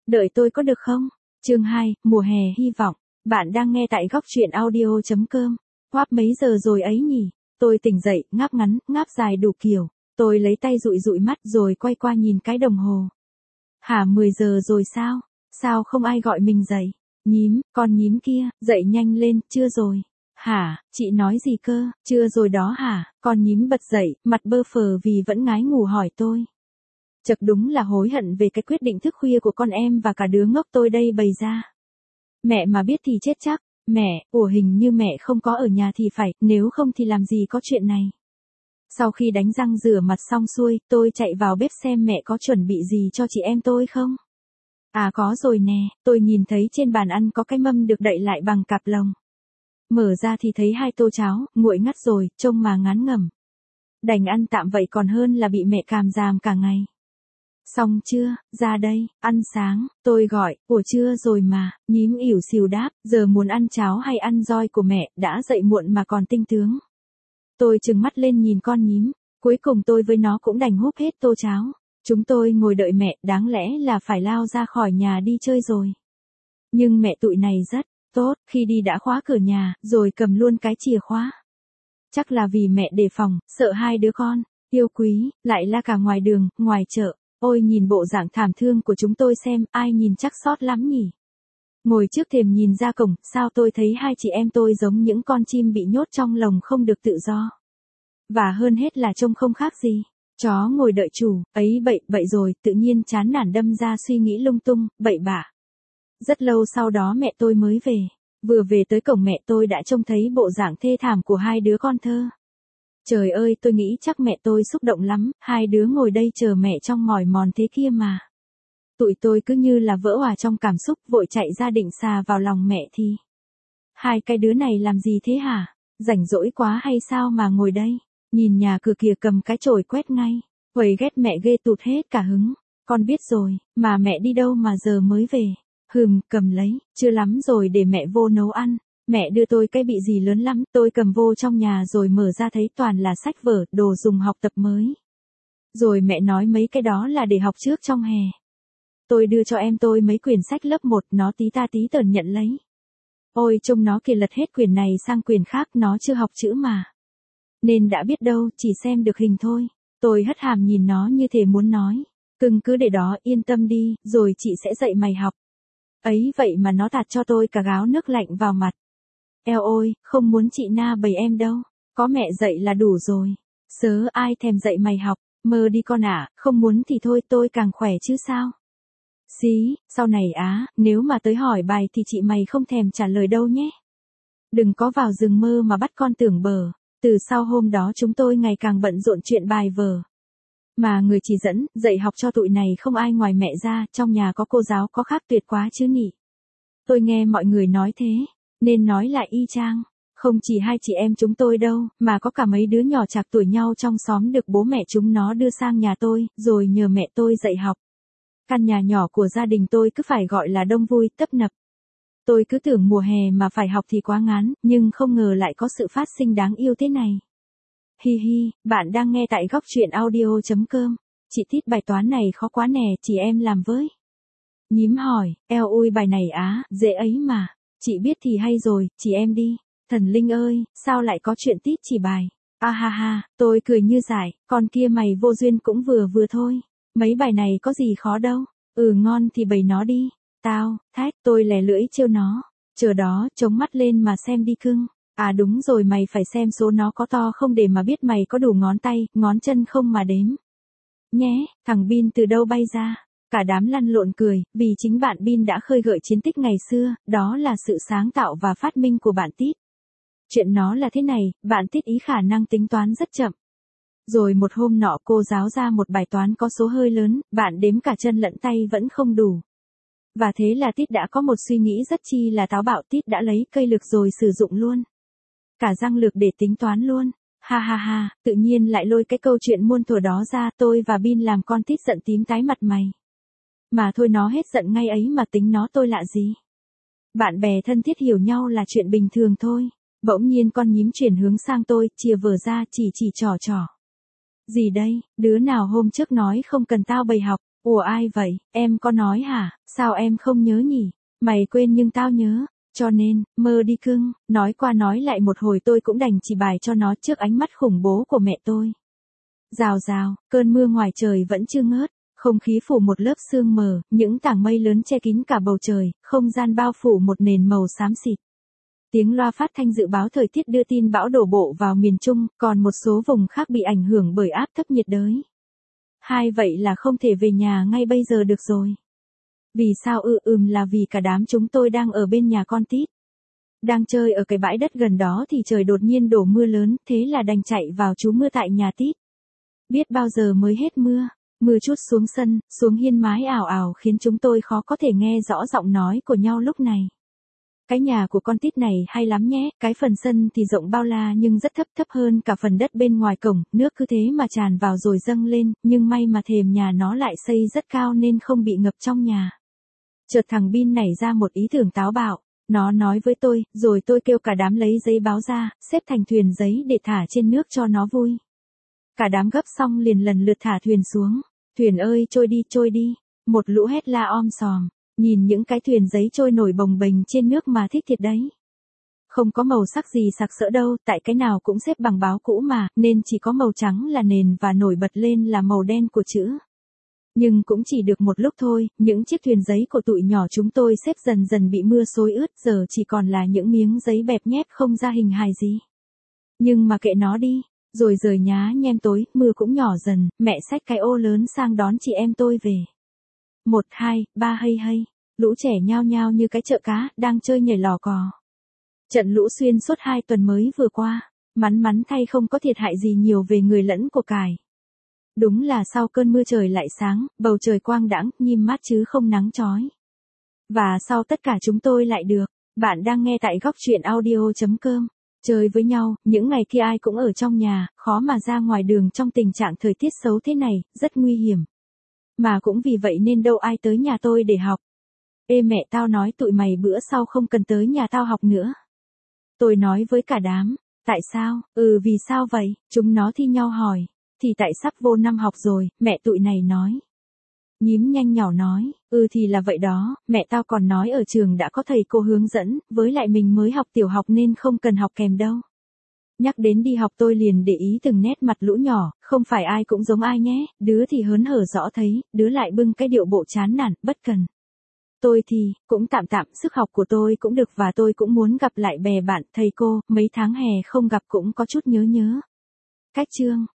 Đợi tôi có được không? Chương 2, mùa hè hy vọng. Bạn đang nghe tại góc truyện audio.com. Quáp mấy giờ rồi ấy nhỉ? Tôi tỉnh dậy, ngáp ngắn, ngáp dài đủ kiểu. Tôi lấy tay dụi dụi mắt rồi quay qua nhìn cái đồng hồ. Hả 10 giờ rồi sao? Sao không ai gọi mình dậy? Nhím, con nhím kia, dậy nhanh lên, chưa rồi. Hả, chị nói gì cơ, chưa rồi đó hả? Con nhím bật dậy, mặt bơ phờ vì vẫn ngái ngủ hỏi tôi. Chật đúng là hối hận về cái quyết định thức khuya của con em và cả đứa ngốc tôi đây bày ra. Mẹ mà biết thì chết chắc. Mẹ, hình như mẹ không có ở nhà thì phải, nếu không thì làm gì có chuyện này. Sau khi đánh răng rửa mặt xong xuôi, tôi chạy vào bếp xem mẹ có chuẩn bị gì cho chị em tôi không. À có rồi nè, tôi nhìn thấy trên bàn ăn có cái mâm được đậy lại bằng cạp lồng. Mở ra thì thấy 2 tô cháo, nguội ngắt rồi, trông mà ngán ngẩm. Đành ăn tạm vậy còn hơn là bị mẹ càm ràm cả ngày. Xong chưa, ra đây, ăn sáng, tôi gọi, ủa chưa rồi mà, nhím ỉu xìu đáp, giờ muốn ăn cháo hay ăn roi của mẹ, đã dậy muộn mà còn tinh tướng. Tôi trừng mắt lên nhìn con nhím, cuối cùng tôi với nó cũng đành húp hết tô cháo. Chúng tôi ngồi đợi mẹ, đáng lẽ là phải lao ra khỏi nhà đi chơi rồi. Nhưng mẹ tụi này rất tốt, khi đi đã khóa cửa nhà, rồi cầm luôn cái chìa khóa. Chắc là vì mẹ đề phòng, sợ 2 đứa con, yêu quý, lại la cả ngoài đường, ngoài chợ. Ôi nhìn bộ dạng thảm thương của chúng tôi xem, ai nhìn chắc sót lắm nhỉ. Ngồi trước thềm nhìn ra cổng, sao tôi thấy 2 chị em tôi giống những con chim bị nhốt trong lồng không được tự do. Và hơn hết là trông không khác gì. Chó ngồi đợi chủ, ấy bậy rồi, tự nhiên chán nản đâm ra suy nghĩ lung tung, bậy bạ. Rất lâu sau đó mẹ tôi mới về. Vừa về tới cổng mẹ tôi đã trông thấy bộ dạng thê thảm của 2 đứa con thơ. Trời ơi, tôi nghĩ chắc mẹ tôi xúc động lắm, 2 đứa ngồi đây chờ mẹ trong mỏi mòn thế kia mà. Tụi tôi cứ như là vỡ òa trong cảm xúc, vội chạy ra định xà vào lòng mẹ thì. 2 cái đứa này làm gì thế hả? Rảnh rỗi quá hay sao mà ngồi đây? Nhìn nhà cửa kìa cầm cái chổi quét ngay. Huầy ghét mẹ ghê tụt hết cả hứng. Con biết rồi, mà mẹ đi đâu mà giờ mới về? Cầm lấy, chưa lắm rồi để mẹ vô nấu ăn. Mẹ đưa tôi cái bị gì lớn lắm, tôi cầm vô trong nhà rồi mở ra thấy toàn là sách vở, đồ dùng học tập mới. Rồi mẹ nói mấy cái đó là để học trước trong hè. Tôi đưa cho em tôi mấy quyển sách lớp 1, nó tí ta tí tởn nhận lấy. Ôi trông nó kìa lật hết quyển này sang quyển khác, nó chưa học chữ mà. Nên đã biết đâu, chỉ xem được hình thôi. Tôi hất hàm nhìn nó như thể muốn nói. Cưng cứ để đó, yên tâm đi, rồi chị sẽ dạy mày học. Ấy vậy mà nó tạt cho tôi cả gáo nước lạnh vào mặt. Eo ôi, không muốn chị na bầy em đâu. Có mẹ dạy là đủ rồi. Sớ ai thèm dạy mày học. Mơ đi con ạ, không muốn thì thôi tôi càng khỏe chứ sao. Xí, sau này nếu mà tới hỏi bài thì chị mày không thèm trả lời đâu nhé. Đừng có vào rừng mơ mà bắt con tưởng bờ. Từ sau hôm đó chúng tôi ngày càng bận rộn chuyện bài vở. Mà người chỉ dẫn, dạy học cho tụi này không ai ngoài mẹ ra, trong nhà có cô giáo có khác tuyệt quá chứ nhỉ. Tôi nghe mọi người nói thế, nên nói lại y chang. Không chỉ 2 chị em chúng tôi đâu, mà có cả mấy đứa nhỏ chạc tuổi nhau trong xóm được bố mẹ chúng nó đưa sang nhà tôi, rồi nhờ mẹ tôi dạy học. Căn nhà nhỏ của gia đình tôi cứ phải gọi là đông vui, tấp nập. Tôi cứ tưởng mùa hè mà phải học thì quá ngán, nhưng không ngờ lại có sự phát sinh đáng yêu thế này. Hi hi, bạn đang nghe tại góc truyện audio.com. Chị Tít bài toán này khó quá nè, chị em làm với. Nhím hỏi, eo ôi bài này dễ ấy mà. Chị biết thì hay rồi, chị em đi. Thần linh ơi, sao lại có chuyện Tít chỉ bài? Ha ha, tôi cười như giải, con kia mày vô duyên cũng vừa vừa thôi. Mấy bài này có gì khó đâu. Ngon thì bày nó đi. Tao, thách, tôi lè lưỡi trêu nó. Chờ đó, chống mắt lên mà xem đi cưng. À đúng rồi, mày phải xem số nó có to không để mà biết mày có đủ ngón tay, ngón chân không mà đếm. Nhé, thằng Bin từ đâu bay ra? Cả đám lăn lộn cười, vì chính bạn Bin đã khơi gợi chiến tích ngày xưa, đó là sự sáng tạo và phát minh của bạn Tít. Chuyện nó là thế này, bạn Tít ý khả năng tính toán rất chậm. Rồi một hôm nọ cô giáo ra một bài toán có số hơi lớn, bạn đếm cả chân lẫn tay vẫn không đủ. Và thế là Tít đã có một suy nghĩ rất chi là táo bạo, Tít đã lấy cây lược rồi sử dụng luôn. Cả răng lược để tính toán luôn. Ha ha ha, tự nhiên lại lôi cái câu chuyện muôn thuở đó ra, tôi và Bin làm con Tít giận tím tái mặt mày. Mà thôi nó hết giận ngay ấy mà tính nó tôi lạ gì. Bạn bè thân thiết hiểu nhau là chuyện bình thường thôi. Bỗng nhiên con nhím chuyển hướng sang tôi, chìa vở ra chỉ trò. Gì đây, đứa nào hôm trước nói không cần tao bày học, Ủa ai vậy, em có nói hả, sao em không nhớ nhỉ? Mày quên nhưng tao nhớ. Cho nên, mơ đi cưng, nói qua nói lại một hồi tôi cũng đành chỉ bài cho nó trước ánh mắt khủng bố của mẹ tôi. Rào rào, cơn mưa ngoài trời vẫn chưa ngớt, không khí phủ một lớp sương mờ, những tảng mây lớn che kín cả bầu trời, không gian bao phủ một nền màu xám xịt. Tiếng loa phát thanh dự báo thời tiết đưa tin bão đổ bộ vào miền Trung, còn một số vùng khác bị ảnh hưởng bởi áp thấp nhiệt đới. Vậy là không thể về nhà ngay bây giờ được rồi. Vì sao là vì cả đám chúng tôi đang ở bên nhà con Tít. Đang chơi ở cái bãi đất gần đó thì trời đột nhiên đổ mưa lớn, thế là đành chạy vào trú mưa tại nhà Tít. Biết bao giờ mới hết mưa, mưa trút xuống sân, xuống hiên mái ảo ảo khiến chúng tôi khó có thể nghe rõ giọng nói của nhau lúc này. Cái nhà của con Tít này hay lắm nhé, cái phần sân thì rộng bao la nhưng rất thấp hơn cả phần đất bên ngoài cổng, nước cứ thế mà tràn vào rồi dâng lên, nhưng may mà thềm nhà nó lại xây rất cao nên không bị ngập trong nhà. Chợt thằng Bin nảy ra một ý tưởng táo bạo, nó nói với tôi, rồi tôi kêu cả đám lấy giấy báo ra, xếp thành thuyền giấy để thả trên nước cho nó vui. Cả đám gấp xong liền lần lượt thả thuyền xuống, thuyền ơi trôi đi, một lũ hét la om sòm. Nhìn những cái thuyền giấy trôi nổi bồng bềnh trên nước mà thích thiệt đấy. Không có màu sắc gì sặc sỡ đâu, tại cái nào cũng xếp bằng báo cũ mà, nên chỉ có màu trắng là nền và nổi bật lên là màu đen của chữ. Nhưng cũng chỉ được một lúc thôi, những chiếc thuyền giấy của tụi nhỏ chúng tôi xếp dần dần bị mưa xối ướt, giờ chỉ còn là những miếng giấy bẹp nhép không ra hình hài gì. Nhưng mà kệ nó đi, rồi rời nhá nhem tối, mưa cũng nhỏ dần, mẹ xách cái ô lớn sang đón chị em tôi về. 1, 2, 3 hay, lũ trẻ nhao nhao như cái chợ cá, đang chơi nhảy lò cò. Trận lũ xuyên suốt 2 tuần mới vừa qua, mắn thay không có thiệt hại gì nhiều về người lẫn của cải. Đúng là sau cơn mưa trời lại sáng, bầu trời quang đãng, nhim mát chứ không nắng chói. Và sau tất cả chúng tôi lại được, bạn đang nghe tại góc truyện audio.com. Chơi với nhau, những ngày kia ai cũng ở trong nhà, khó mà ra ngoài đường trong tình trạng thời tiết xấu thế này, rất nguy hiểm. Mà cũng vì vậy nên đâu ai tới nhà tôi để học. Ê mẹ tao nói tụi mày bữa sau không cần tới nhà tao học nữa. Tôi nói với cả đám, tại sao, vì sao vậy, chúng nó thi nhau hỏi, thì tại sắp vô năm học rồi, mẹ tụi này nói. Nhím nhanh nhỏ nói, thì là vậy đó, mẹ tao còn nói ở trường đã có thầy cô hướng dẫn, với lại mình mới học tiểu học nên không cần học kèm đâu. Nhắc đến đi học tôi liền để ý từng nét mặt lũ nhỏ, không phải ai cũng giống ai nhé, đứa thì hớn hở rõ thấy, đứa lại bưng cái điệu bộ chán nản, bất cần. Tôi thì, cũng tạm, sức học của tôi cũng được và tôi cũng muốn gặp lại bè bạn, thầy cô, mấy tháng hè không gặp cũng có chút nhớ. Cách chương.